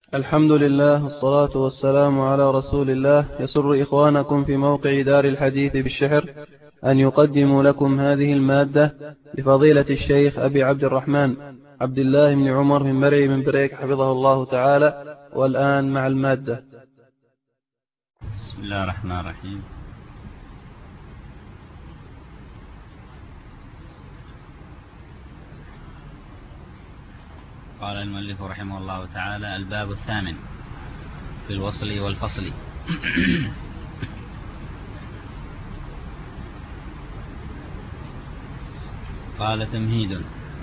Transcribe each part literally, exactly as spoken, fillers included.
الحمد لله والصلاة والسلام على رسول الله. يسر إخوانكم في موقع دار الحديث بالشحر أن يقدموا لكم هذه المادة لفضيلة الشيخ أبي عبد الرحمن عبد الله بن عمر من مرعي من بريك حفظه الله تعالى. والآن مع المادة. بسم الله الرحمن الرحيم. قال المؤلف رحمه الله تعالى: الباب الثامن في الوصل والفصل. قال: تمهيد.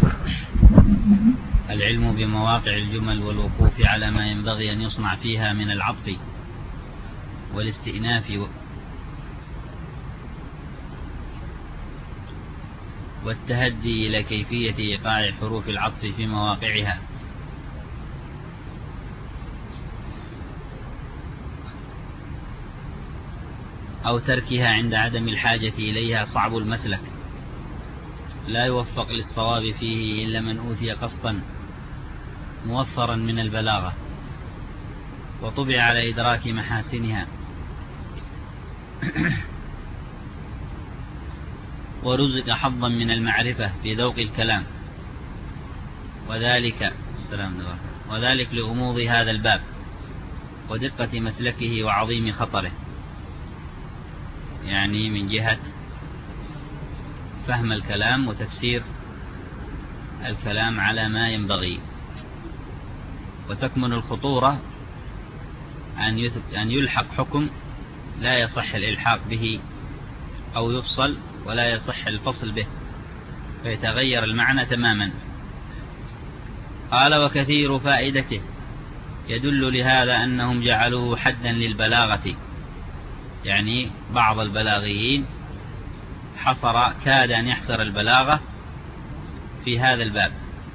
العلم بمواقع الجمل والوقوف على ما ينبغي أن يصنع فيها من العطف والاستئناف والتهدي إلى كيفية إيقاع حروف العطف في مواقعها، أو تركها عند عدم الحاجة إليها صعب المسلك، لا يوفق للصواب فيه إلا من أوتي قسطا موفرا من البلاغة وطبع على إدراك محاسنها ورزق حظا من المعرفة في ذوق الكلام، وذلك وذلك لغموض هذا الباب ودقة مسلكه وعظيم خطره، يعني من جهة فهم الكلام وتفسير الكلام على ما ينبغي. وتكمن الخطورة أن يلحق حكم لا يصح الإلحاق به، أو يفصل ولا يصح الفصل به، فيتغير المعنى تماما. قال: وكثير فائدته يدل لهذا أنهم جعلوه حدا للبلاغة، يعني بعض البلاغيين حصر كاد أن يحصر البلاغة في هذا الباب،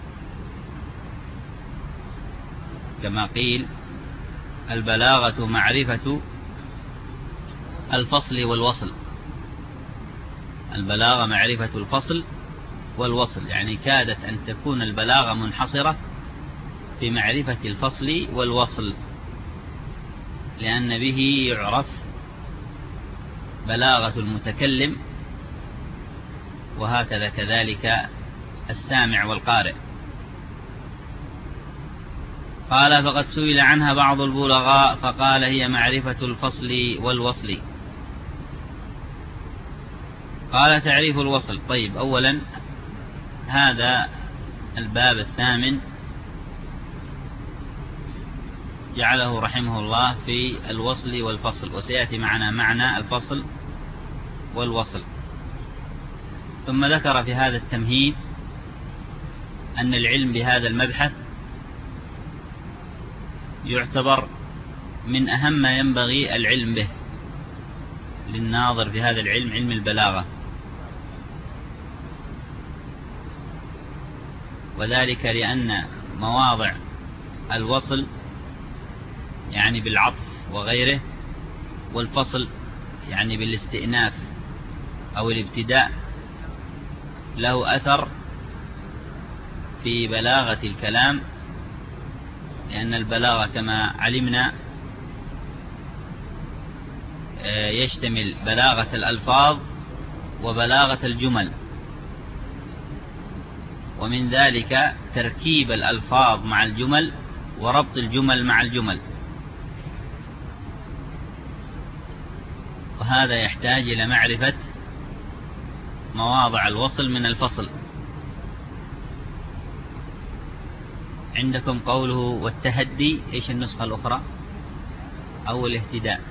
كما قيل: البلاغة معرفة الفصل والوصل. البلاغة معرفة الفصل والوصل، يعني كادت أن تكون البلاغة منحصرة في معرفة الفصل والوصل، لأن به يعرف بلاغة المتكلم، وهكذا كذلك السامع والقارئ. قال: فقد سئل عنها بعض البلغاء فقال: هي معرفة الفصل والوصل. قال: تعريف الوصل. طيب، أولا هذا الباب الثامن جعله رحمه الله في الوصل والفصل، وسيأتي معنا معنى الفصل والوصل. ثم ذكر في هذا التمهيد أن العلم بهذا المبحث يعتبر من أهم ما ينبغي العلم به للناظر في هذا العلم، علم البلاغة، وذلك لأن مواضع الوصل يعني بالعطف وغيره، والفصل يعني بالاستئناف أو الابتداء، له أثر في بلاغة الكلام، لأن البلاغة كما علمنا يشتمل بلاغة الألفاظ وبلاغة الجمل، ومن ذلك تركيب الألفاظ مع الجمل وربط الجمل مع الجمل، وهذا يحتاج إلى معرفة مواضع الوصل من الفصل. عندكم قوله والتهدي، إيش النسخة الأخرى؟ أو الاهتداء؟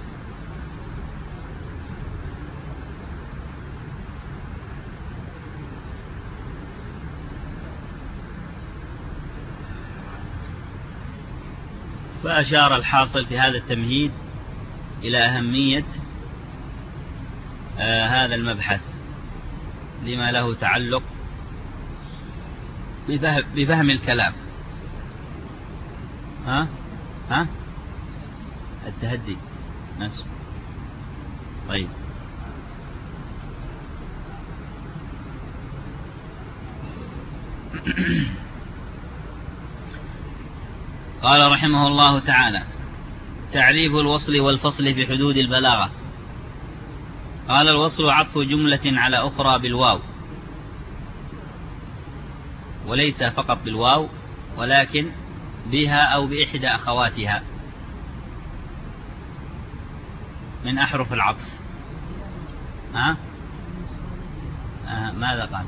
فأشار الحاصل في هذا التمهيد إلى أهمية آه هذا المبحث لما له تعلق بفهم, بفهم الكلام. ها ها التهدي نفسه. طيب، قال رحمه الله تعالى: تعريف الوصل والفصل في حدود البلاغة. قال: الوصل عطف جملة على أخرى بالواو، وليس فقط بالواو ولكن بها أو بإحدى أخواتها من أحرف العطف. ها؟ آه ماذا قال؟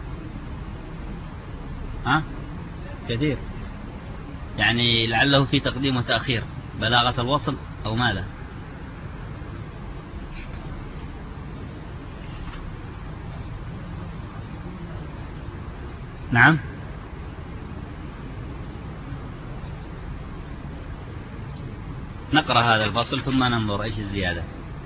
ها؟ كثير، يعني لعله في تقديم وتأخير، بلاغة الوصل أو ماذا؟ نعم. نقرأ هذا الفصل ثم ننظر إيش الزيادة.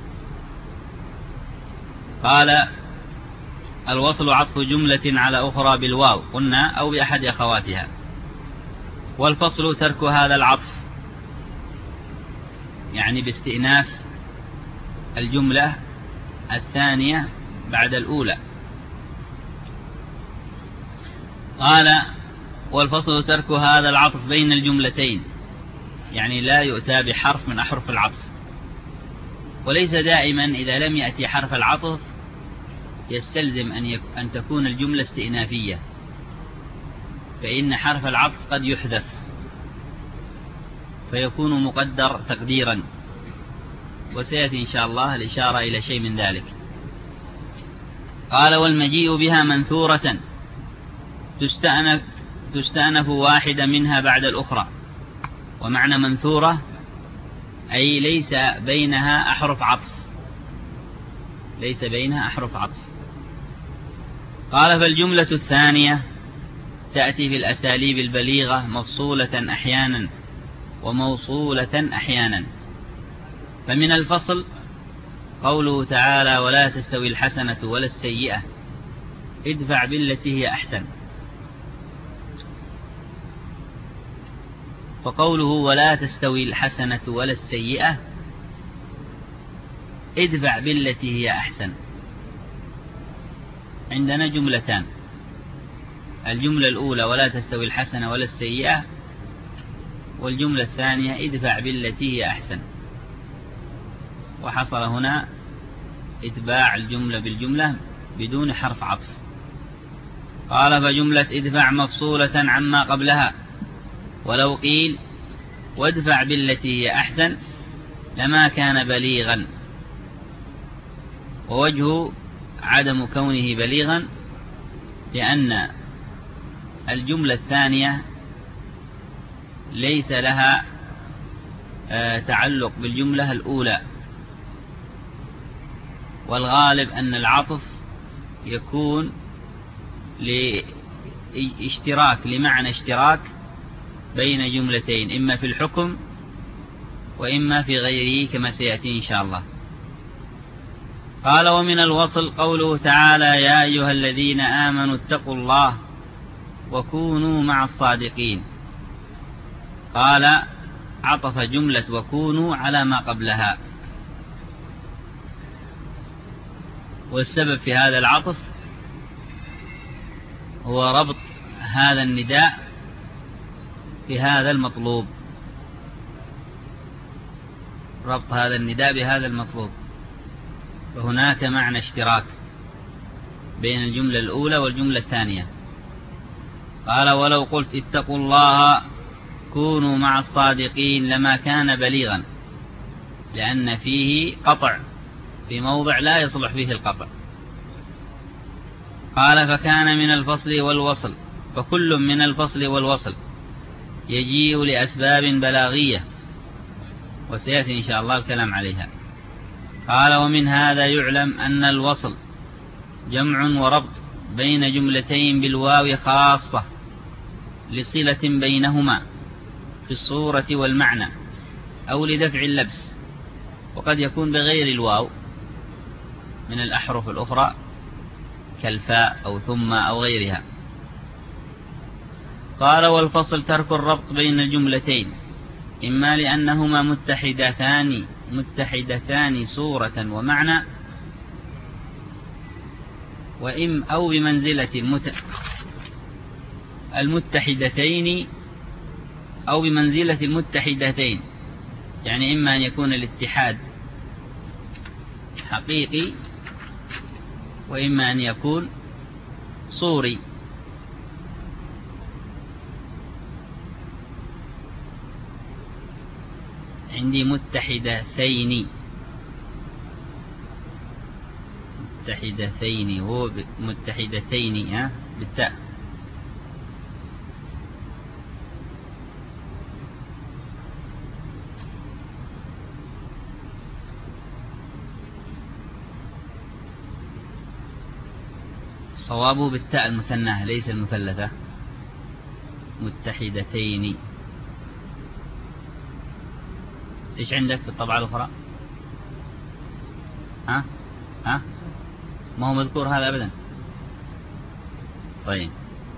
قال: الوصل عطف جملة على أخرى بالواو قلنا أو بأحد أخواتها، والفصل ترك هذا العطف، يعني باستئناف الجملة الثانية بعد الأولى. قال: والفصل ترك هذا العطف بين الجملتين، يعني لا يؤتى بحرف من أحرف العطف، وليس دائما إذا لم يأتي حرف العطف يستلزم أن, يك... أن تكون الجملة استئنافية، فإن حرف العطف قد يحذف فيكون مقدر تقديرا، وسيأتي إن شاء الله الإشارة إلى شيء من ذلك. قال: والمجيء بها منثورة تستأنف, تستأنف واحدة منها بعد الأخرى. ومعنى منثورة أي ليس بينها أحرف عطف، ليس بينها أحرف عطف. قال: فالجملة الثانية تأتي في الأساليب البليغة مفصولة أحيانا وموصولة أحيانا. فمن الفصل قوله تعالى: ولا تستوي الحسنة ولا السيئة ادفع بالتي هي أحسن. فقوله ولا تستوي الحسنة ولا السيئة ادفع بالتي هي أحسن، عندنا جملتان: الجملة الأولى ولا تستوي الحسنة ولا السيئة، والجملة الثانية ادفع بالتي هي أحسن. وحصل هنا اتباع الجملة بالجملة بدون حرف عطف. قال: فجملة ادفع مفصولة عما قبلها، ولو قيل وادفع بالتي هي أحسن لما كان بليغا. ووجه عدم كونه بليغا لأن الجملة الثانية ليس لها تعلق بالجملة الأولى، والغالب أن العطف يكون لاشتراك لمعنى اشتراك بين جملتين، إما في الحكم وإما في غيره كما سيأتي إن شاء الله. قال: ومن الوصل قوله تعالى: يا أيها الذين آمنوا اتقوا الله وكونوا مع الصادقين. قال: عطف جملة وكونوا على ما قبلها، والسبب في هذا العطف هو ربط هذا النداء بهذا المطلوب، ربط هذا النداء بهذا المطلوب، فهناك معنى اشتراك بين الجملة الأولى والجملة الثانية. قال: ولو قلت اتقوا الله كونوا مع الصادقين لما كان بليغا، لأن فيه قطع في موضع لا يصلح فيه القطع. قال: فكان من الفصل والوصل، فكل من الفصل والوصل يجيء لأسباب بلاغية، وسيأتي إن شاء الله الكلام عليها. قال: ومن هذا يعلم أن الوصل جمع وربط بين جملتين بالواو خاصة لصلة بينهما في الصورة والمعنى أو لدفع اللبس، وقد يكون بغير الواو من الأحرف الأخرى كالفاء أو ثم أو غيرها. قال: والفصل ترك الربط بين الجملتين، إما لأنهما متحدتان متحدتان صورة ومعنى، وإم أو بمنزلة المت... المتحدتين أو بمنزلة المتحدتين، يعني إما أن يكون الاتحاد حقيقي وإما أن يكون صوري. عندي متحدتين متحدتين هو متحدتين ها بالتاء. صوابه بالتاء المثنى ليس المثلثة. متحدتين. ايش عندك في الطبعة الأخرى؟ ها ها ما هو مذكور هذا أبدا. طيب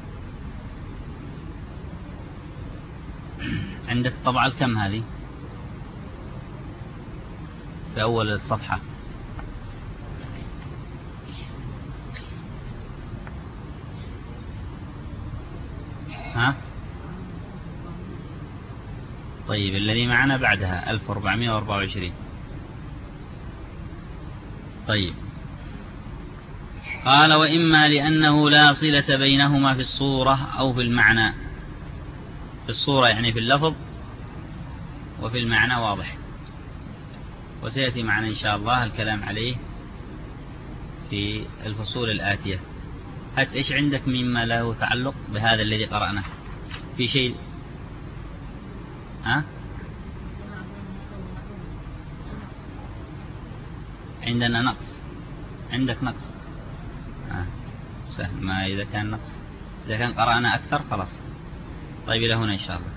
عندك الطبعة الكم هذه في أول الصفحة؟ ها طيب الذي معنا بعدها ألف وأربعمائة وأربعة وعشرين. طيب قال وإما لأنه لا صلة بينهما في الصورة أو في المعنى. في الصورة يعني في اللفظ، وفي المعنى واضح، وسيأتي معنا إن شاء الله الكلام عليه في الفصول الآتية. هات إيش عندك مما له تعلق بهذا الذي قرأناه في شيء؟ ها عندنا نقص. عندك نقص. آه. سهل ما إذا كان نقص، إذا كان قرأنا أكثر خلاص. طيب إلى هنا إن شاء الله.